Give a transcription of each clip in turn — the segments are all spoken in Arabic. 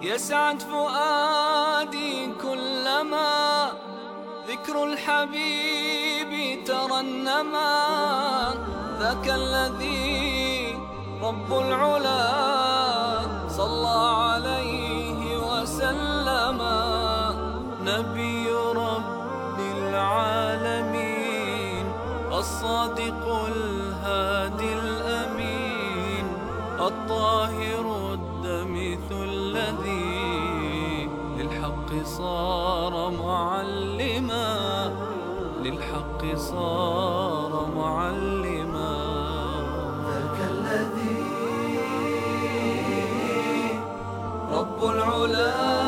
يسعد فؤادي كلما ذكر الحبيب ترنما. ذاك الذي رب العلا صلى عليه وسلم. نبي رب العالمين الصادق الهادي الأمين الطاهر الدمث الذي للحق صار معلما. للحق صار معلما. ذاك الذي رب العلا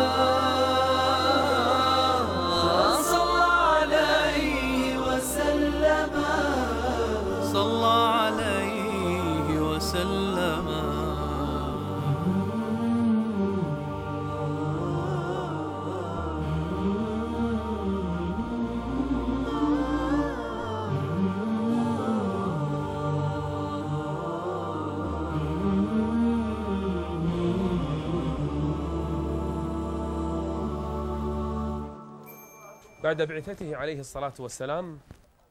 صلى عليه وسلم. صلى عليه وسلم. بعد بعثته عليه الصلاة والسلام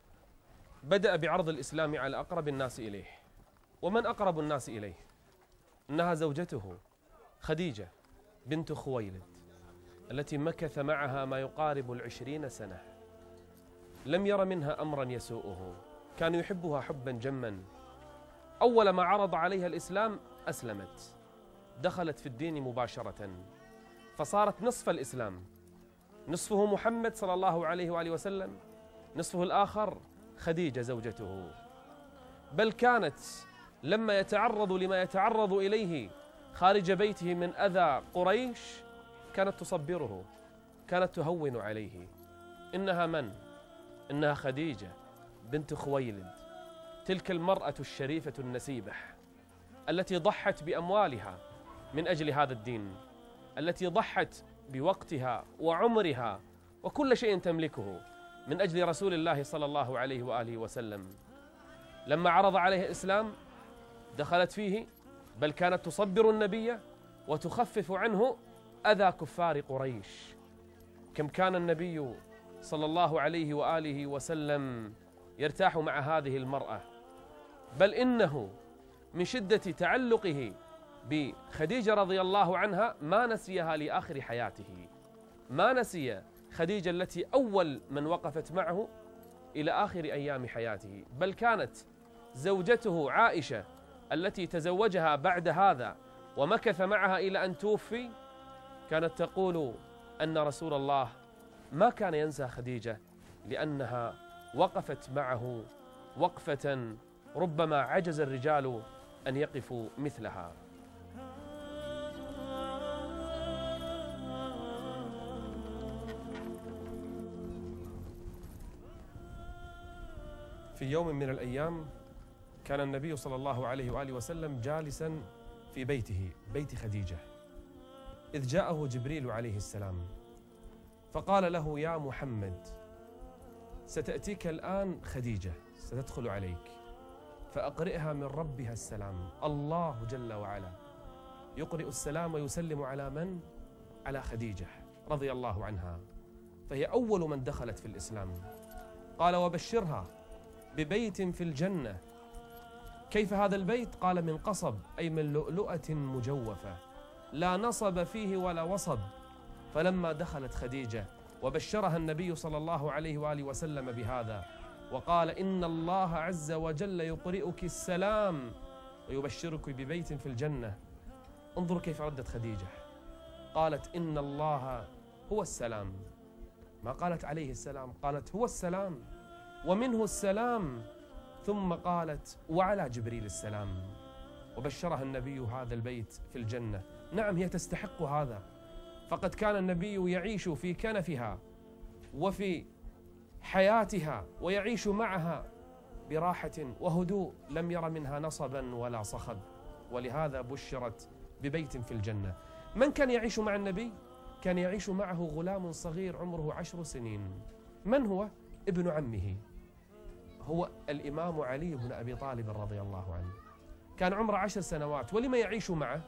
بدأ بعرض الإسلام على أقرب الناس إليه. ومن أقرب الناس إليه؟ إنها زوجته خديجة بنت خويلد التي مكث معها ما يقارب 20 سنة. لم ير منها أمرا يسوءه، كان يحبها حبا جما. أول ما عرض عليها الإسلام أسلمت، دخلت في الدين مباشرة، فصارت نصف الإسلام، نصفه محمد صلى الله عليه وآله وسلم، نصفه الآخر خديجة زوجته. بل كانت لما يتعرض لما يتعرض إليه خارج بيته من أذى قريش كانت تصبره، كانت تهون عليه. إنها من؟ إنها خديجة بنت خويلد، تلك المرأة الشريفة النسيبة التي ضحت بأموالها من أجل هذا الدين، التي ضحت بوقتها وعمرها وكل شيء تملكه من أجل رسول الله صلى الله عليه وآله وسلم. لما عرض عليه الإسلام دخلت فيه، بل كانت تصبر النبي وتخفف عنه أذى كفار قريش. كم كان النبي صلى الله عليه وآله وسلم يرتاح مع هذه المرأة، بل إنه من شدة تعلقه بخديجة رضي الله عنها ما نسيها لآخر حياته. ما نسي خديجة التي أول من وقفت معه إلى آخر أيام حياته. بل كانت زوجته عائشة التي تزوجها بعد هذا ومكث معها إلى أن توفي، كانت تقول أن رسول الله ما كان ينسى خديجة، لأنها وقفت معه وقفة ربما عجز الرجال أن يقفوا مثلها. في يوم من الأيام كان النبي صلى الله عليه وآله وسلم جالسا في بيته، بيت خديجة، إذ جاءه جبريل عليه السلام فقال له: يا محمد، ستأتيك الآن خديجة، ستدخل عليك، فأقرئها من ربها السلام. الله جل وعلا يقرئ السلام ويسلم على من؟ على خديجة رضي الله عنها، فهي أول من دخلت في الإسلام. قال: وبشرها ببيت في الجنة. كيف هذا البيت؟ قال: من قصب، أي من لؤلؤة مجوفة، لا نصب فيه ولا وصب. فلما دخلت خديجة وبشرها النبي صلى الله عليه وآله وسلم بهذا وقال: إن الله عز وجل يقرئك السلام ويبشرك ببيت في الجنة، انظروا كيف ردت خديجة. قالت: إن الله هو السلام، ما قالت عليه السلام، قالت هو السلام ومنه السلام، ثم قالت: وعلى جبريل السلام. وبشرها النبي هذا البيت في الجنة. نعم، هي تستحق هذا، فقد كان النبي يعيش في كنفها وفي حياتها ويعيش معها براحة وهدوء، لم ير منها نصبا ولا صخب، ولهذا بشرت ببيت في الجنة. من كان يعيش مع النبي؟ كان يعيش معه غلام صغير عمره 10 سنين. من هو؟ ابن عمه، هو الإمام علي بن أبي طالب رضي الله عنه، كان عمره 10 سنوات. ولما يعيش معه؟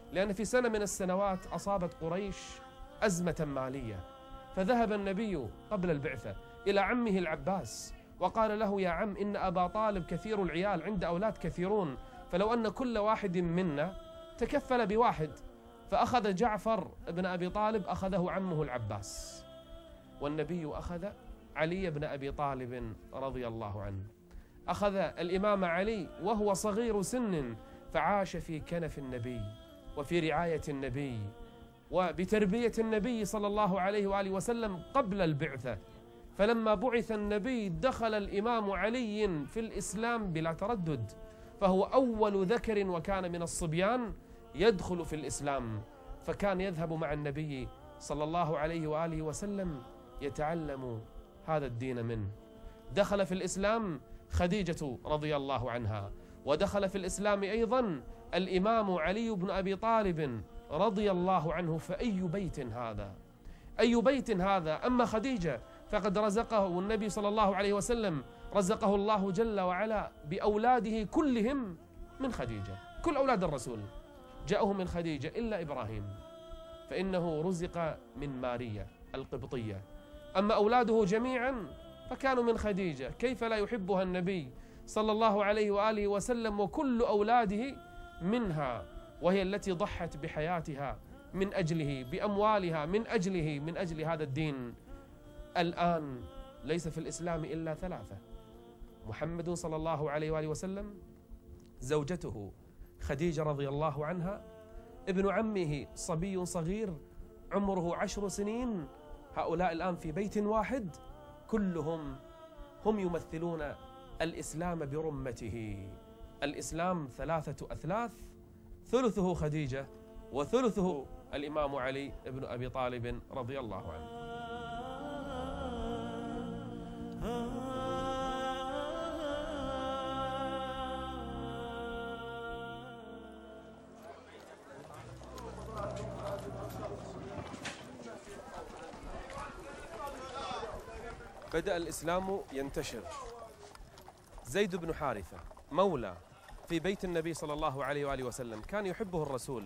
لأن في سنة من السنوات أصابت قريش أزمة مالية، فذهب النبي قبل البعثة إلى عمه العباس وقال له: يا عم، إن أبا طالب كثير العيال، عند أولاد كثيرون، فلو أن كل واحد منا تكفل بواحد. فأخذ جعفر بن أبي طالب أخذه عمه العباس، والنبي أخذ علي بن أبي طالب رضي الله عنه. أخذ الإمام علي وهو صغير سن، فعاش في كنف النبي وفي رعاية النبي وبتربية النبي صلى الله عليه وآله وسلم قبل البعثة. فلما بعث النبي دخل الإمام علي في الإسلام بلا تردد، فهو أول ذكر وكان من الصبيان يدخل في الإسلام، فكان يذهب مع النبي صلى الله عليه وآله وسلم يتعلم هذا الدين منه. دخل في الإسلام خديجة رضي الله عنها، ودخل في الإسلام أيضا الإمام علي بن أبي طالب رضي الله عنه. فأي بيت هذا، أي بيت هذا. أما خديجة فقد رزقه النبي صلى الله عليه وسلم، رزقه الله جل وعلا بأولاده كلهم من خديجة، كل أولاد الرسول جاءوا من خديجة إلا إبراهيم، فإنه رزق من ماريا القبطية. أما أولاده جميعا فكانوا من خديجة. كيف لا يحبها النبي صلى الله عليه وآله وسلم وكل أولاده منها، وهي التي ضحت بحياتها من أجله، بأموالها من أجله، من أجل هذا الدين. الآن ليس في الإسلام إلا ثلاثة: محمد صلى الله عليه وآله وسلم، زوجته خديجة رضي الله عنها، ابن عمه صبي صغير عمره 10 سنين. هؤلاء الآن في بيت واحد، كلهم هم يمثلون الإسلام برمته. الإسلام 3 أثلاث، ثلثه خديجة وثلثه الإمام علي بن أبي طالب رضي الله عنه. بدأ الإسلام ينتشر. زيد بن حارثة مولى في بيت النبي صلى الله عليه وآله وسلم، كان يحبه الرسول.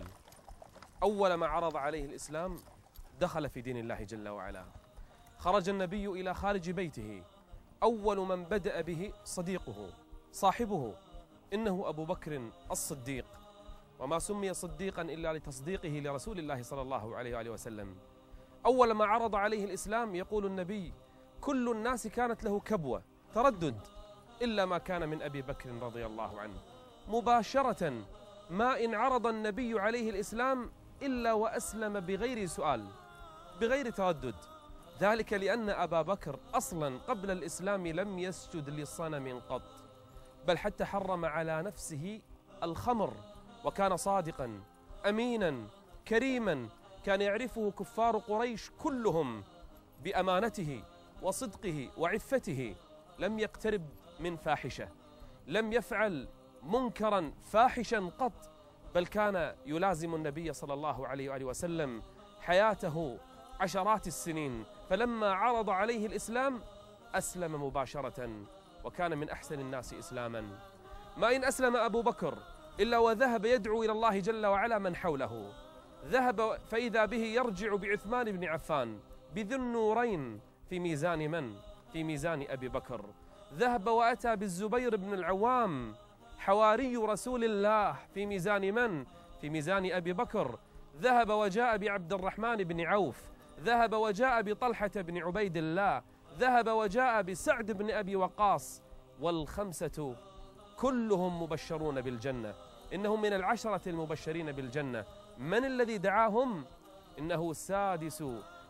أول ما عرض عليه الإسلام دخل في دين الله جل وعلا. خرج النبي إلى خارج بيته، أول من بدأ به صديقه صاحبه، إنه أبو بكر الصديق، وما سمي صديقا إلا لتصديقه لرسول الله صلى الله عليه وآله وسلم. أول ما عرض عليه الإسلام يقول النبي: كل الناس كانت له كبوة تردد إلا ما كان من أبي بكر رضي الله عنه. مباشرة ما إن عرض النبي عليه الإسلام إلا وأسلم بغير سؤال، بغير تردد. ذلك لأن أبا بكر أصلا قبل الإسلام لم يسجد لصنم قط، بل حتى حرم على نفسه الخمر، وكان صادقا أمينا كريما، كان يعرفه كفار قريش كلهم بأمانته وصدقه وعفته. لم يقترب من فاحشة، لم يفعل منكرا فاحشا قط، بل كان يلازم النبي صلى الله عليه وآله وسلم حياته عشرات السنين. فلما عرض عليه الإسلام أسلم مباشرة، وكان من أحسن الناس إسلاما. ما إن أسلم أبو بكر إلا وذهب يدعو إلى الله جل وعلا من حوله. ذهب فإذا به يرجع بعثمان بن عفان بذي النورين في ميزان من؟ في ميزان أبي بكر. ذهب وأتى بالزبير بن العوام حواري رسول الله في ميزان من؟ في ميزان أبي بكر. ذهب وجاء بعبد الرحمن بن عوف، ذهب وجاء بطلحة بن عبيد الله، ذهب وجاء بسعد بن أبي وقاص، والخمسة كلهم مبشرون بالجنة. إنهم من 10 المبشرين بالجنة. من الذي دعاهم؟ إنه سادس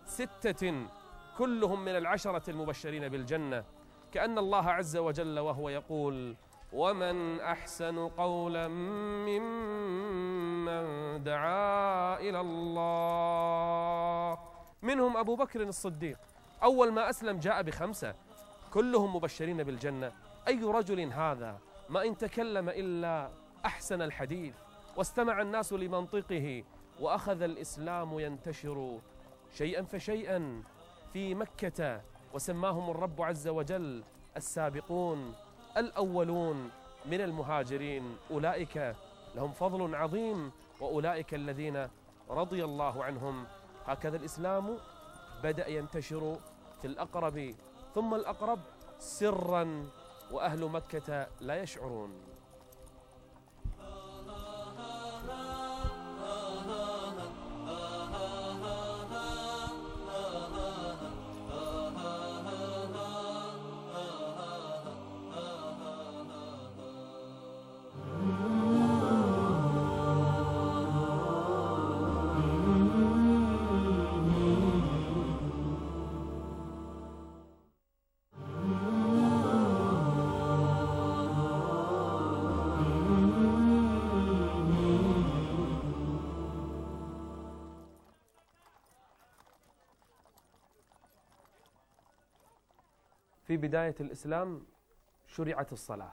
6 كلهم من 10 المبشرين بالجنة. كأن الله عز وجل وهو يقول: ومن أحسن قولا ممن دعا إلى الله. منهم أبو بكر الصديق، أول ما أسلم جاء ب5 كلهم مبشرين بالجنة. أي رجل هذا؟ ما إن تكلم إلا أحسن الحديث، واستمع الناس لمنطقه، وأخذ الإسلام ينتشر شيئا فشيئا في مكة، وسماهم الرب عز وجل السابقون الأولون من المهاجرين. أولئك لهم فضل عظيم، وأولئك الذين رضي الله عنهم. هكذا الإسلام بدأ ينتشر في الأقرب ثم الأقرب سرا، وأهل مكة لا يشعرون. في بداية الإسلام شرعت الصلاة،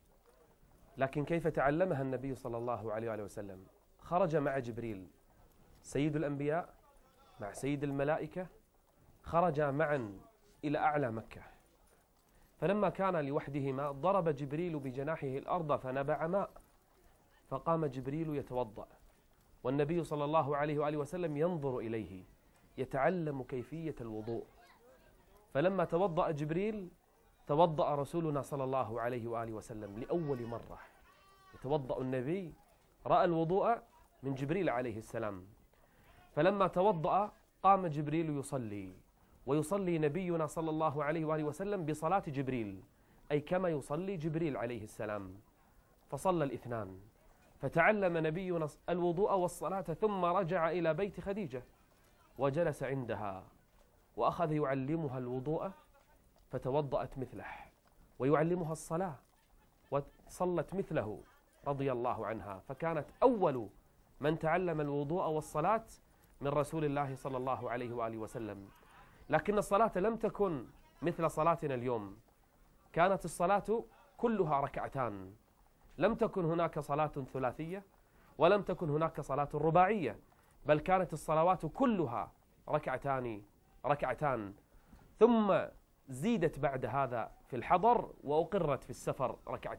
لكن كيف تعلمها النبي صلى الله عليه وآله وسلم؟ خرج مع جبريل سيد الأنبياء مع سيد الملائكة، خرجا معا إلى أعلى مكة، فلما كان لوحدهما ضرب جبريل بجناحه الأرض فنبع ماء، فقام جبريل يتوضأ، والنبي صلى الله عليه وآله وسلم ينظر إليه يتعلم كيفية الوضوء. فلما توضأ جبريل توضأ رسولنا صلى الله عليه وآله وسلم لأول مرة. يتوضأ النبي، رأى الوضوء من جبريل عليه السلام، فلما توضأ قام جبريل يصلي، ويصلي نبينا صلى الله عليه وآله وسلم بصلاة جبريل، أي كما يصلي جبريل عليه السلام. فصلى الاثنان، فتعلم نبينا الوضوء والصلاة، ثم رجع إلى بيت خديجة وجلس عندها وأخذ يعلمها الوضوء، فتوضأت مثله، ويعلمها الصلاة وصلت مثله رضي الله عنها. فكانت أول من تعلم الوضوء والصلاة من رسول الله صلى الله عليه وآله وسلم. لكن الصلاة لم تكن مثل صلاتنا اليوم، كانت الصلاة كلها ركعتان، لم تكن هناك صلاة ثلاثية ولم تكن هناك صلاة رباعية، بل كانت الصلوات كلها ركعتان، ثم زيدت بعد هذا في الحضر، وأقرت في السفر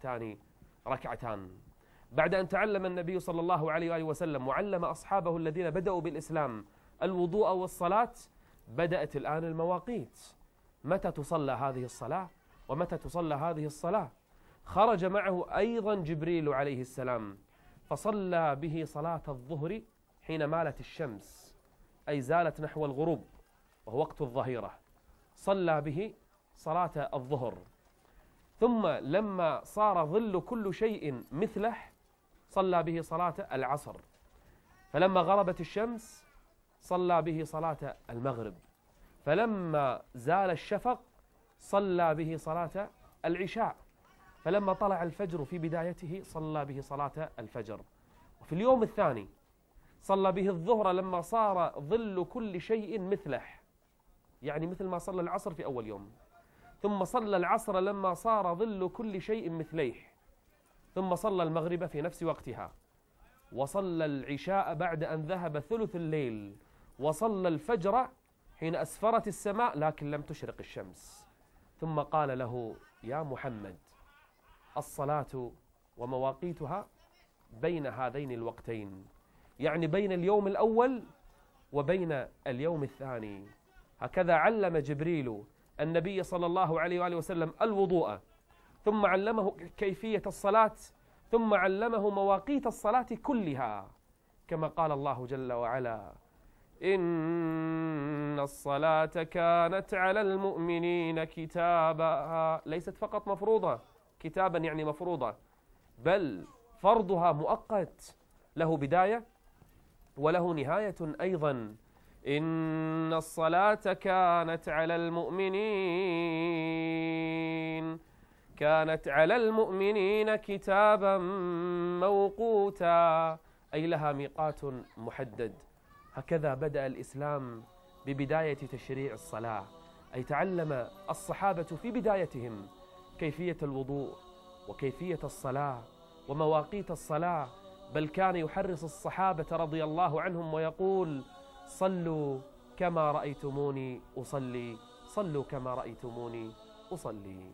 ركعتان. بعد أن تعلم النبي صلى الله عليه وآله وسلم وعلم أصحابه الذين بدأوا بالإسلام الوضوء والصلاة، بدأت الآن المواقيت، متى تصلى هذه الصلاة ومتى تصلى هذه الصلاة. خرج معه أيضا جبريل عليه السلام، فصلى به صلاة الظهر حين مالت الشمس، أي زالت نحو الغروب وهو وقت الظهيرة، صلى به صلاة الظهر. ثم لما صار ظل كل شيء مثله صلى به صلاة العصر، فلما غربت الشمس صلى به صلاة المغرب، فلما زال الشفق صلى به صلاة العشاء، فلما طلع الفجر في بدايته صلى به صلاة الفجر. وفي اليوم الثاني صلى به الظهر لما صار ظل كل شيء مثله، يعني مثل ما صلى العصر في أول يوم، ثم صلى العصر لما صار ظل كل شيء مثليه، ثم صلى المغرب في نفس وقتها، وصلى العشاء بعد أن ذهب ثلث الليل، وصلى الفجر حين أسفرت السماء لكن لم تشرق الشمس. ثم قال له: يا محمد، الصلاة ومواقيتها بين هذين الوقتين، يعني بين اليوم الأول وبين اليوم الثاني. هكذا علم جبريل النبي صلى الله عليه وآله وسلم الوضوء، ثم علمه كيفية الصلاة، ثم علمه مواقيت الصلاة كلها، كما قال الله جل وعلا: إن الصلاة كانت على المؤمنين كتابا، ليست فقط مفروضة، كتابا يعني مفروضة، بل فرضها مؤقت، له بداية وله نهاية أيضا. إن الصلاة كانت على المؤمنين كتابا موقوتا، أي لها ميقات محدد. هكذا بدأ الإسلام ببداية تشريع الصلاة، أي تعلم الصحابة في بدايتهم كيفية الوضوء وكيفية الصلاة ومواقيت الصلاة، بل كان يحرص الصحابة رضي الله عنهم ويقول: صلوا كما رأيتموني أصلي، صلوا كما رأيتموني أصلي.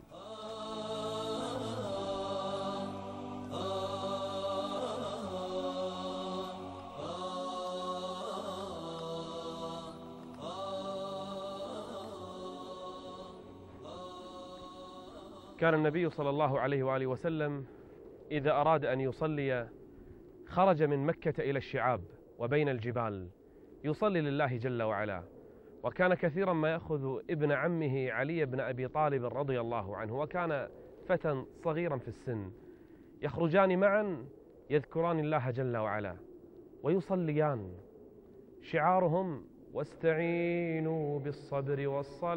كان النبي صلى الله عليه وآله وسلم إذا أراد أن يصلي خرج من مكة إلى الشعاب وبين الجبال يصلي لله جل وعلا. وكان كثيرا ما يأخذ ابن عمه علي بن أبي طالب رضي الله عنه، وكان فتى صغيرا في السن، يخرجان معا يذكران الله جل وعلا ويصليان، شعارهم واستعينوا بالصبر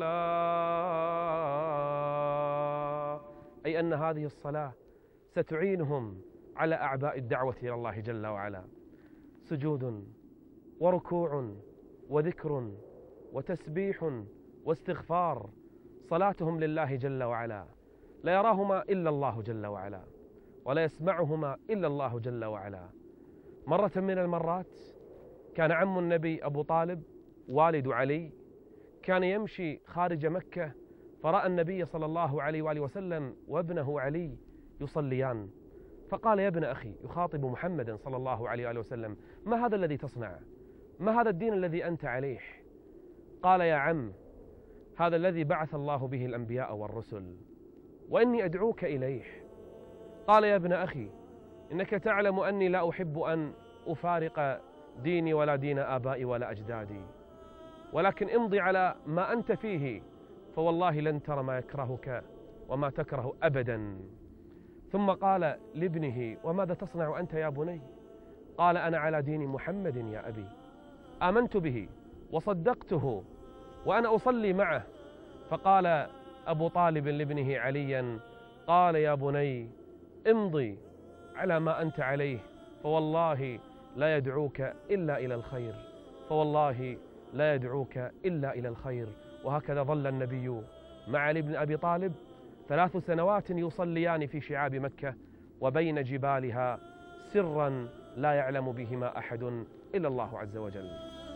والصلاة، أي أن هذه الصلاة ستعينهم على أعباء الدعوة إلى الله جل وعلا. سجود وركوع وذكر وتسبيح واستغفار، صلاتهم لله جل وعلا لا يراهما إلا الله جل وعلا ولا يسمعهما إلا الله جل وعلا. مرة من المرات كان عم النبي أبو طالب والد علي كان يمشي خارج مكة، فرأى النبي صلى الله عليه وآله وسلم وابنه علي يصليان، فقال: يا ابن أخي، يخاطب محمدا صلى الله عليه وآله وسلم: ما هذا الذي تصنع؟ ما هذا الدين الذي أنت عليه؟ قال: يا عم، هذا الذي بعث الله به الأنبياء والرسل، وإني أدعوك إليه. قال: يا ابن أخي، إنك تعلم أني لا أحب أن أفارق ديني ولا دين آبائي ولا أجدادي، ولكن امضي على ما أنت فيه، فوالله لن ترى ما يكرهك وما تكره أبدا. ثم قال لابنه: وماذا تصنع أنت يا بني؟ قال: أنا على دين محمد يا أبي، آمنت به وصدقته وأنا أصلي معه. فقال أبو طالب لابنه عليا: قال: يا بني، امضي على ما أنت عليه، فوالله لا يدعوك إلا إلى الخير، فوالله لا يدعوك إلا إلى الخير. وهكذا ظل النبي مع علي بن أبي طالب 3 سنوات يصليان في شعاب مكة وبين جبالها سرا لا يعلم بهما أحد إلا الله عز وجل.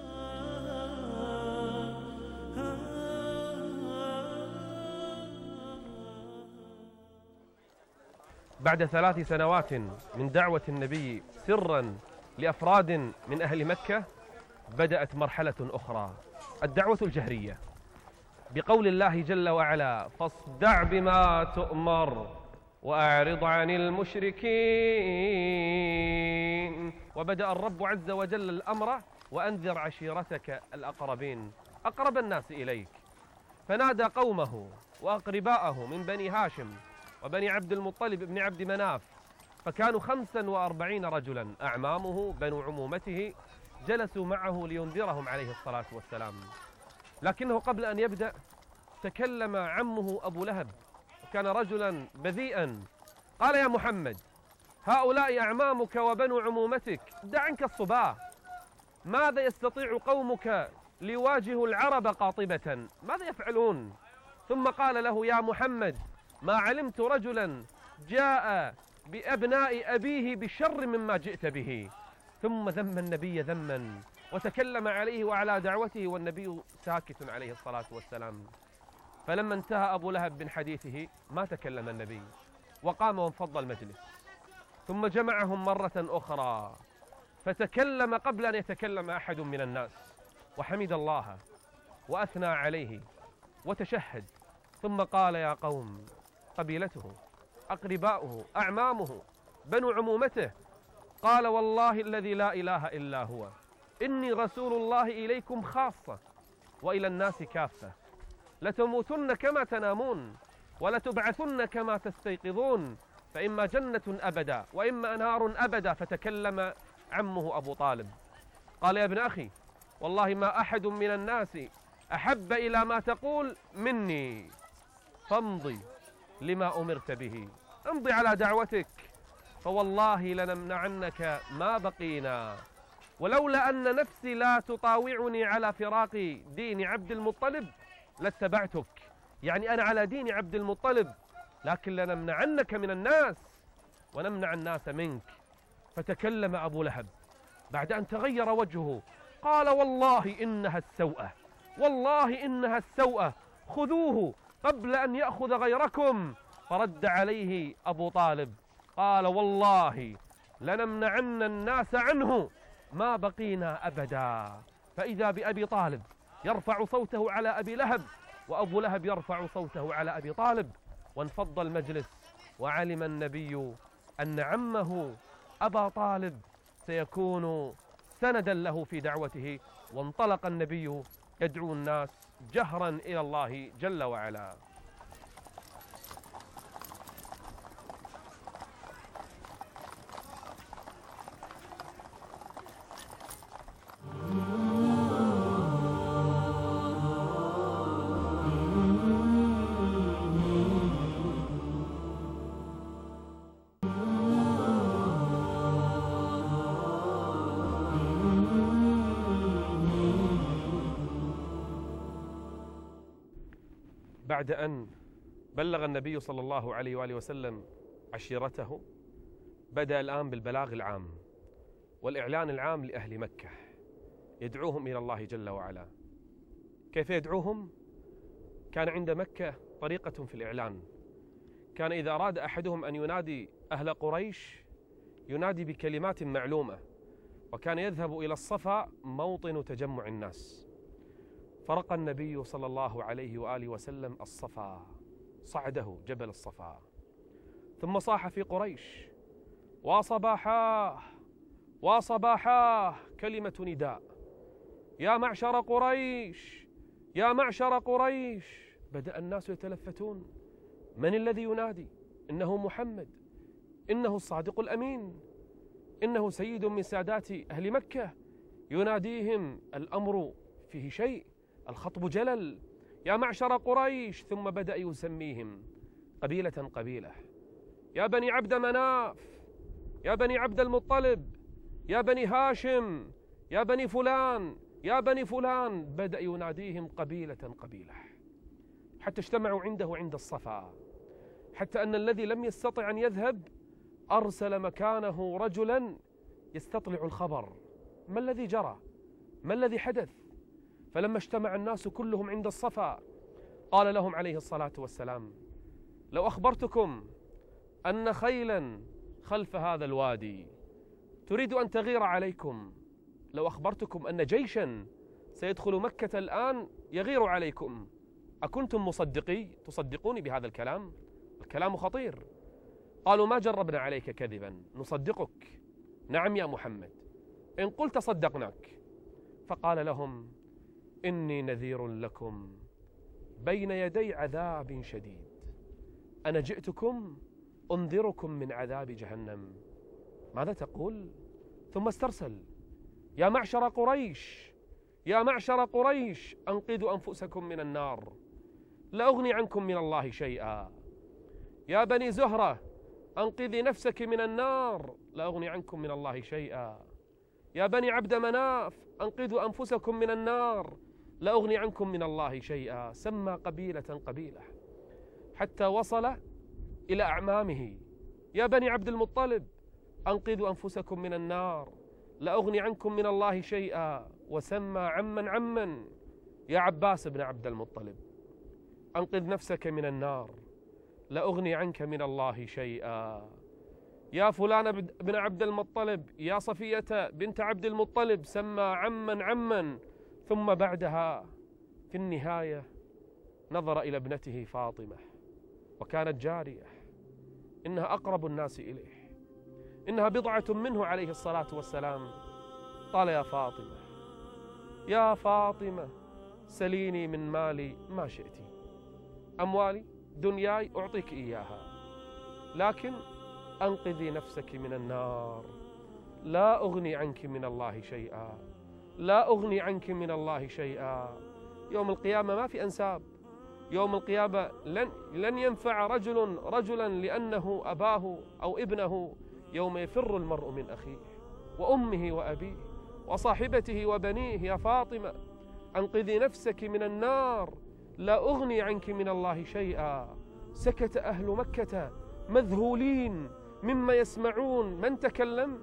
بعد 3 سنوات من دعوة النبي سرا لأفراد من أهل مكة بدأت مرحلة أخرى، الدعوة الجهرية، بقول الله جل وعلا: فاصدع بما تؤمر وأعرض عن المشركين. وبدأ الرب عز وجل الأمر: وأنذر عشيرتك الأقربين، أقرب الناس إليك. فنادى قومه وأقرباءه من بني هاشم وبني عبد المطلب بن عبد مناف، فكانوا 45 رجلا، أعمامه بنو عمومته، جلسوا معه لينذرهم عليه الصلاة والسلام. لكنه قبل أن يبدأ تكلم عمه أبو لهب، وكان رجلا بذيئا، قال: يا محمد، هؤلاء أعمامك وبنو عمومتك، دع عنك الصباح، ماذا يستطيع قومك ليواجهوا العرب قاطبة؟ ماذا يفعلون؟ ثم قال له: يا محمد، ما علمت رجلا جاء بأبناء أبيه بشر مما جئت به. ثم ذم النبي ذما وتكلم عليه وعلى دعوته، والنبي ساكت عليه الصلاة والسلام. فلما انتهى أبو لهب من حديثه ما تكلم النبي، وقام وانفض المجلس. ثم جمعهم مرة أخرى فتكلم قبل أن يتكلم أحد من الناس، وحمد الله وأثنى عليه وتشهد. ثم قال: يا قوم، قبيلته، أقرباؤه، أعمامه، بنو عمومته، قال: والله الذي لا إله إلا هو، إني رسول الله إليكم خاصة وإلى الناس كافة، لتموتن كما تنامون ولتبعثن كما تستيقظون، فإما جنة أبدا وإما نار أبدا. فتكلم عمه أبو طالب قال: يا ابن أخي، والله ما أحد من الناس أحب إلى ما تقول مني، فامضي لما أمرت به، امضي على دعوتك، فوالله لنمنعنك ما بقينا، ولولا أن نفسي لا تطاوعني على فراق دين عبد المطلب لاتبعتك. يعني أنا على دين عبد المطلب، لكن لنمنعنك من الناس ونمنع الناس منك. فتكلم أبو لهب بعد أن تغير وجهه، قال: والله إنها السوءة، والله إنها السوءة، خذوه قبل أن يأخذ غيركم. فرد عليه أبو طالب قال: والله لنمنعن الناس عنه ما بقينا أبدا. فإذا بأبي طالب يرفع صوته على أبي لهب، وأبو لهب يرفع صوته على أبي طالب. وانفض المجلس، وعلم النبي أن عمه أبا طالب سيكون سندا له في دعوته، وانطلق النبي يدعو الناس جهرا إلى الله جل وعلا. بعد أن بلغ النبي صلى الله عليه وآله وسلم عشيرته، بدأ الآن بالبلاغ العام والإعلان العام لأهل مكة، يدعوهم إلى الله جل وعلا. كيف يدعوهم؟ كان عند مكة طريقة في الإعلان. كان إذا أراد أحدهم أن ينادي أهل قريش ينادي بكلمات معلومة، وكان يذهب إلى الصفا موطن تجمع الناس. فرق النبي صلى الله عليه وآله وسلم الصفا، صعده جبل الصفا، ثم صاح في قريش: وصباحاه وصباحاه، كلمة نداء: يا معشر قريش يا معشر قريش. بدأ الناس يتلفتون: من الذي ينادي؟ إنه محمد، إنه الصادق الأمين، إنه سيد من سادات أهل مكة، يناديهم، الأمر فيه شيء، الخطب جلل. يا معشر قريش. ثم بدأ يسميهم قبيلة قبيلة: يا بني عبد مناف، يا بني عبد المطلب، يا بني هاشم، يا بني فلان، يا بني فلان. بدأ يناديهم قبيلة قبيلة، حتى اجتمعوا عنده عند الصفا، حتى أن الذي لم يستطع أن يذهب أرسل مكانه رجلا يستطلع الخبر: ما الذي جرى؟ ما الذي حدث؟ فلما اجتمع الناس كلهم عند الصفا قال لهم عليه الصلاة والسلام: لو أخبرتكم أن خيلا خلف هذا الوادي تريد أن تغير عليكم، لو أخبرتكم أن جيشا سيدخل مكة الآن يغير عليكم، أكنتم تصدقوني بهذا الكلام؟ الكلام خطير. قالوا: ما جربنا عليك كذبا، نصدقك. نعم يا محمد، إن قلت صدقناك. فقال لهم: إني نذير لكم بين يدي عذاب شديد، أنا جئتكم أنذركم من عذاب جهنم. ماذا تقول؟ ثم استرسل: يا معشر قريش يا معشر قريش، أنقذوا أنفسكم من النار، لا أغني عنكم من الله شيئا. يا بني زهرة، أنقذي نفسك من النار، لا أغني عنكم من الله شيئا. يا بني عبد مناف، أنقذوا أنفسكم من النار، لا أغني عنكم من الله شيئا. سمى قبيلة قبيلة حتى وصل إلى أعمامه: يا بني عبد المطلب، أنقذوا أنفسكم من النار، لا أغني عنكم من الله شيئا. وسمى عما: يا عباس بن عبد المطلب، أنقذ نفسك من النار، لا أغني عنك من الله شيئا. يا فلان بن عبد المطلب، يا صفية بنت عبد المطلب. سمى عما، ثم بعدها في النهاية نظر إلى ابنته فاطمة، وكانت جارية، إنها أقرب الناس إليه، إنها بضعة منه عليه الصلاة والسلام. قال: يا فاطمة يا فاطمة، سليني من مالي ما شئت، أموالي دنياي أعطيك إياها، لكن أنقذي نفسك من النار، لا أغني عنك من الله شيئا، لا أغني عنك من الله شيئا. يوم القيامة ما في أنساب، يوم القيامة لن ينفع رجلا لأنه أباه أو ابنه، يوم يفر المرء من أخيه وأمه وأبيه وصاحبته وبنيه. يا فاطمة، أنقذي نفسك من النار، لا أغني عنك من الله شيئا. سكت أهل مكة مذهولين مما يسمعون. من تكلم؟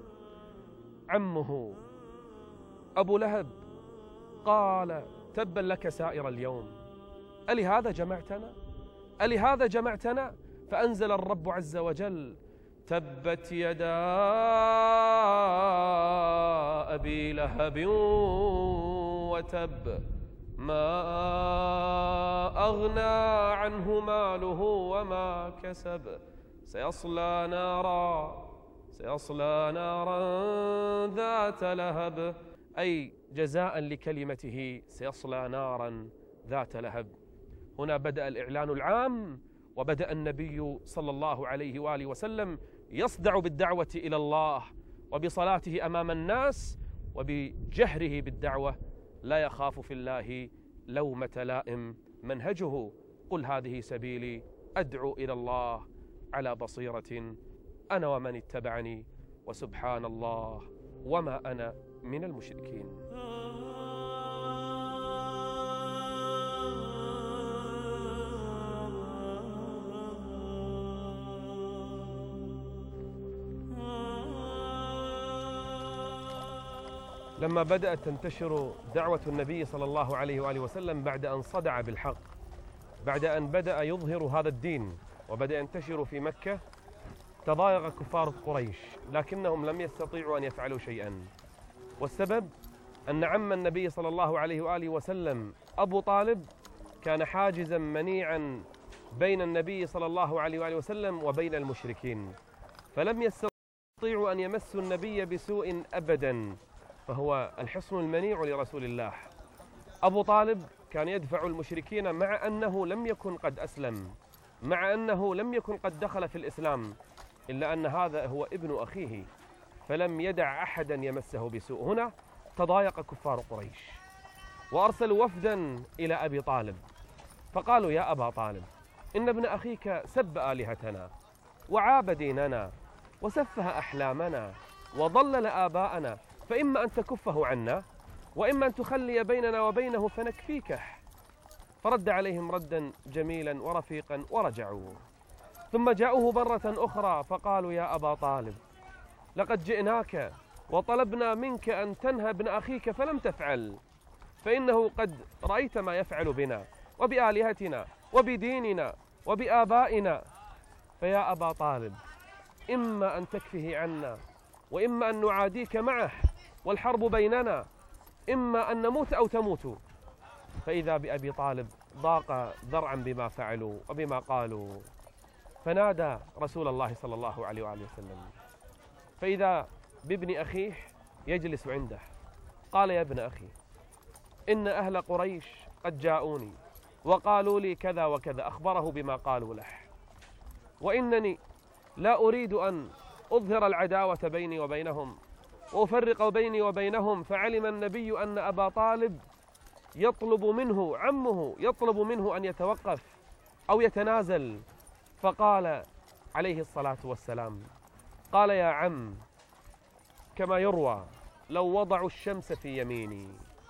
عمه أبو لهب. قال: تبا لك سائر اليوم، ألهذا جمعتنا؟ ألهذا جمعتنا؟ فأنزل الرب عز وجل: تبت يدا أبي لهب وتب، ما أغنى عنه ماله وما كسب سيصلى نارا ذات لهب، أي جزاء لكلمته سيصلى نارا ذات لهب. هنا بدأ الإعلان العام، وبدأ النبي صلى الله عليه وآله وسلم يصدع بالدعوة إلى الله وبصلاته أمام الناس وبجهره بالدعوة، لا يخاف في الله لومة لائم. منهجه: قل هذه سبيلي أدعو إلى الله على بصيرة أنا ومن اتبعني وسبحان الله وما أنا من المشركين. لما بدأت تنتشر دعوة النبي صلى الله عليه وآله وسلم بعد أن صدع بالحق، بعد أن بدأ يظهر هذا الدين وبدأ ينتشر في مكة، تضايق كفار قريش، لكنهم لم يستطيعوا أن يفعلوا شيئا. والسبب أن عم النبي صلى الله عليه وآله وسلم أبو طالب كان حاجزا منيعا بين النبي صلى الله عليه وآله وسلم وبين المشركين، فلم يستطيعوا أن يمسوا النبي بسوء أبدا، فهو الحصن المنيع لرسول الله. أبو طالب كان يدفع المشركين مع أنه لم يكن قد أسلم، مع أنه لم يكن قد دخل في الإسلام، إلا أن هذا هو ابن أخيه، فلم يدع أحدا يمسه بسوء. هنا تضايق كفار قريش وأرسلوا وفدا إلى أبي طالب، فقالوا: يا أبا طالب، إن ابن أخيك سب آلهتنا وعاب ديننا وسفه أحلامنا وضلل آباءنا، فإما أن تكفه عنا وإما أن تخلي بيننا وبينه فنكفيكه. فرد عليهم ردا جميلا ورفيقا ورجعوا. ثم جاءوه مرة أخرى فقالوا: يا أبا طالب، لقد جئناك وطلبنا منك أن تنهى ابن أخيك فلم تفعل، فإنه قد رأيت ما يفعل بنا وبآلهتنا وبديننا وبآبائنا، فيا أبا طالب، إما أن تكفه عنا وإما أن نعاديك معه والحرب بيننا، إما أن نموت أو تموتوا. فإذا بأبي طالب ضاق ذرعا بما فعلوا وبما قالوا، فنادى رسول الله صلى الله عليه وآله وسلم، فإذا بابن أخيه يجلس عنده. قال: يا ابن أخي، إن أهل قريش قد جاءوني وقالوا لي كذا وكذا، أخبره بما قالوا له، وإنني لا أريد أن أظهر العداوة بيني وبينهم وأفرق بيني وبينهم، فعلم النبي أن أبا طالب يطلب منه، عمه يطلب منه أن يتوقف أو يتنازل. فقال عليه الصلاة والسلام: قال: يا عم، كما يروى، لو وضعوا الشمس في يميني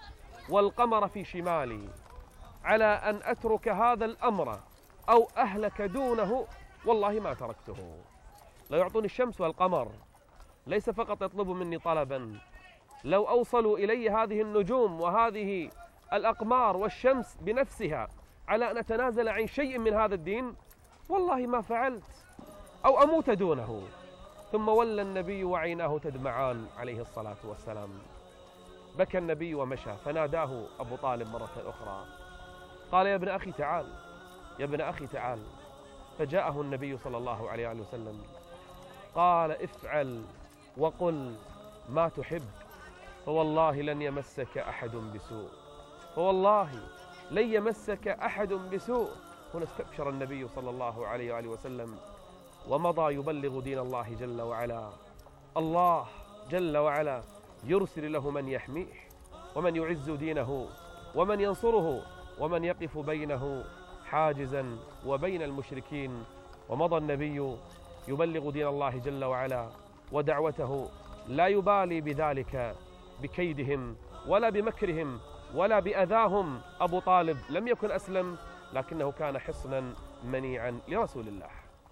والقمر في شمالي على أن أترك هذا الأمر أو أهلك دونه والله ما تركته. لا يعطوني الشمس والقمر، ليس فقط يطلبوا مني طلبا، لو أوصلوا إلي هذه النجوم وهذه الأقمار والشمس بنفسها على أن أتنازل عن شيء من هذا الدين والله ما فعلت، أو أموت دونه. ثم ولى النبي وعيناه تدمعان عليه الصلاة والسلام. بكى النبي ومشى، فناداه أبو طالب مرة أخرى، قال: يا ابن أخي تعال، يا ابن أخي تعال. فجاءه النبي صلى الله عليه وسلم قال: افعل وقل ما تحب، فوالله لن يمسك أحد بسوء، فوالله لن يمسك أحد بسوء. هنا استبشر النبي صلى الله عليه وآله وسلم ومضى يبلغ دين الله جل وعلا. الله جل وعلا يرسل له من يحميه ومن يعز دينه ومن ينصره ومن يقف بينه حاجزا وبين المشركين. ومضى النبي يبلغ دين الله جل وعلا ودعوته، لا يبالي بذلك بكيدهم ولا بمكرهم ولا بأذاهم. أبو طالب لم يكن أسلم، لكنه كان حصنا منيعا لرسول الله.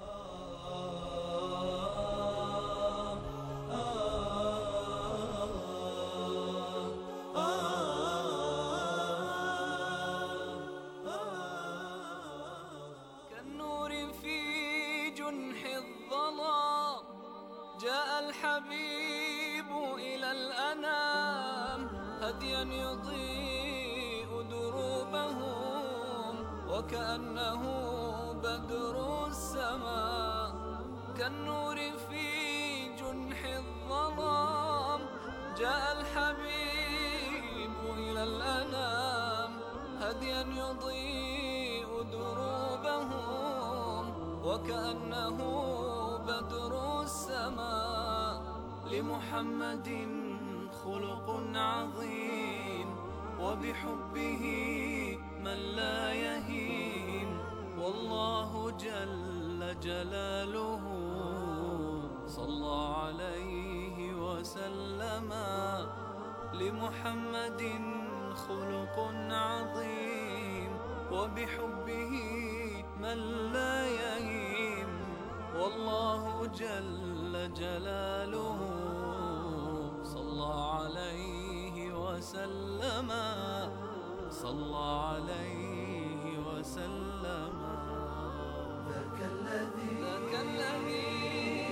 كالنور في جنح الظلام جاء الحبيب إلى الأنام، هديا يضيء دروبهم وكأنه بدر السماء كالنور في جنح الظلام. جاء الحبيب إلى الأنام هديا يضيء دروبهم وكأنه بدر السماء. لمحمد خلق عظيم وبحبه من لا يهيم والله جل جلاله صلى عليه وسلم. لمحمد خلق عظيم وبحبه من لا يهيم والله جل جلاله صلى عليه وسلم. صلى عليه وسلم. ذاك الذي